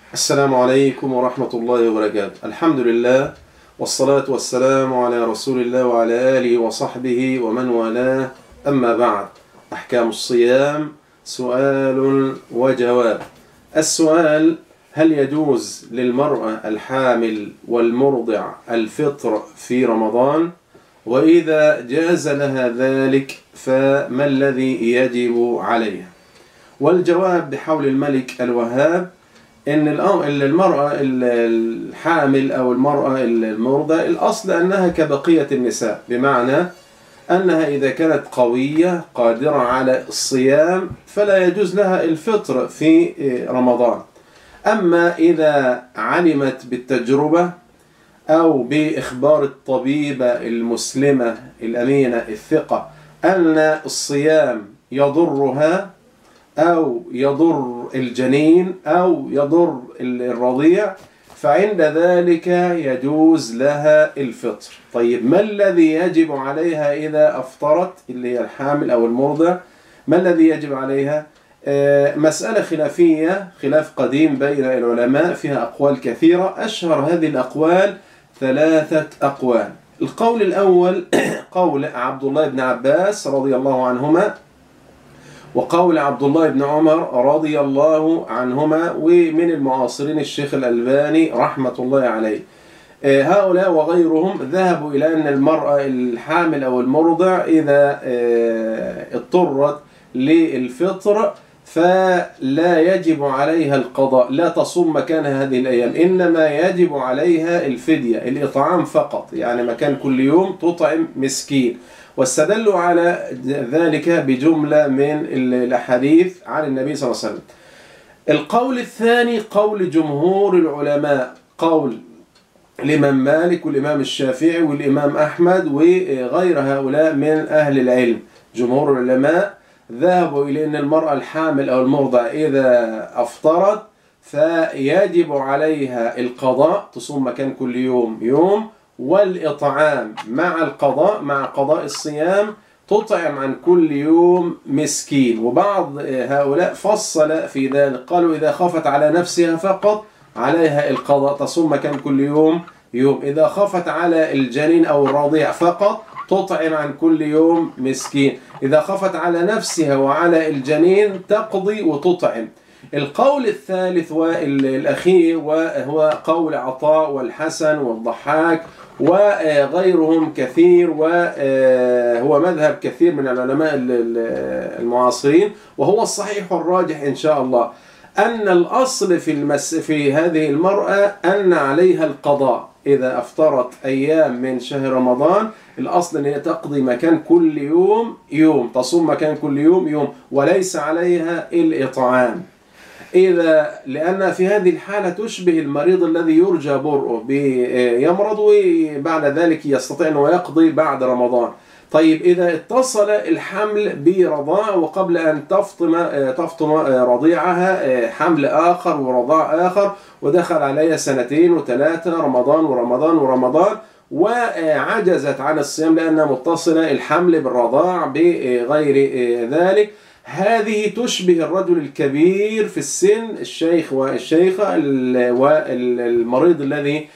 السلام عليكم ورحمة الله وبركاته. الحمد لله والصلاة والسلام على رسول الله وعلى آله وصحبه ومن والاه. أما بعد، أحكام الصيام سؤال وجواب. السؤال: هل يجوز للمرأة الحامل والمرضع الفطر في رمضان؟ وإذا جاز لها ذلك فما الذي يجب عليها؟ والجواب بحول الملك الوهاب إن المرأة الحامل أو المرأة المرضع الأصل أنها كبقية النساء، بمعنى أنها إذا كانت قوية قادرة على الصيام فلا يجوز لها الفطر في رمضان. أما إذا علمت بالتجربة أو بإخبار الطبيبة المسلمة الأمينة الثقة أن الصيام يضرها أو يضر الجنين أو يضر الرضيع، فعند ذلك يجوز لها الفطر. طيب، ما الذي يجب عليها إذا أفطرت، اللي هي الحامل أو المرضع؟ ما الذي يجب عليها؟ مسألة خلافية، خلاف قديم بين العلماء، فيها أقوال كثيرة. أشهر هذه الأقوال 3 أقوال. القول الأول قول عبد الله بن عباس رضي الله عنهما، وقول عبد الله بن عمر رضي الله عنهما، ومن المعاصرين الشيخ الألباني رحمة الله عليه. هؤلاء وغيرهم ذهبوا إلى أن المرأة الحامل أو المرضع إذا اضطرت للفطر فلا يجب عليها القضاء، لا تصوم مكان هذه الأيام، إنما يجب عليها الفدية، الإطعام فقط، يعني مكان كل يوم تطعم مسكين. واستدلوا على ذلك بجملة من الأحاديث عن النبي صلى الله عليه وسلم. القول الثاني قول جمهور العلماء، قول الإمام مالك والإمام الشافعي والإمام أحمد وغير هؤلاء من أهل العلم. جمهور العلماء ذهبوا إلى أن المرأة الحامل أو المرضع إذا أفطرت فيجب عليها القضاء، تصوم مكان كل يوم، والإطعام مع القضاء، مع قضاء الصيام تطعم عن كل يوم مسكين. وبعض هؤلاء فصل في ذلك، قالوا إذا خافت على نفسها فقط عليها القضاء، تصوم مكان كل يوم. إذا خافت على الجنين أو الرضيع فقط تطعم عن كل يوم مسكين. إذا خافت على نفسها وعلى الجنين تقضي وتطعم. القول الثالث والأخير وهو قول عطاء والحسن والضحاك وغيرهم كثير، وهو مذهب كثير من العلماء المعاصرين، وهو الصحيح والراجح إن شاء الله، أن الأصل في هذه المرأة أن عليها القضاء. إذا أفطرت أيام من شهر رمضان الأصل أن هي تقضي مكان كل يوم، تصوم مكان كل يوم، وليس عليها الإطعام. لأن في هذه الحالة تشبه المريض الذي يرجى برؤه، يمرض وبعد ذلك يستطيع أنه يقضي بعد رمضان. طيب، إذا اتصل الحمل برضاع وقبل أن تفطم رضيعها حمل آخر ورضاع آخر، ودخل عليها 2 و3 رمضان، وعجزت عن الصيام لأنها متصلة الحمل بالرضاع بغير ذلك، هذه تشبه الرجل الكبير في السن، الشيخ والشيخة، والمريض الذي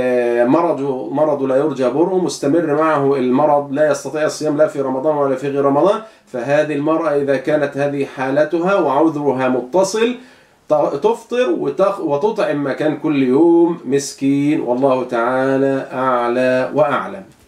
مرض لا يرجى برؤه، مستمر معه المرض، لا يستطيع الصيام لا في رمضان ولا في غير رمضان. فهذه المرأة إذا كانت هذه حالتها وعذرها متصل تفطر وتطعم مكان كل يوم مسكين، والله تعالى أعلى وأعلم.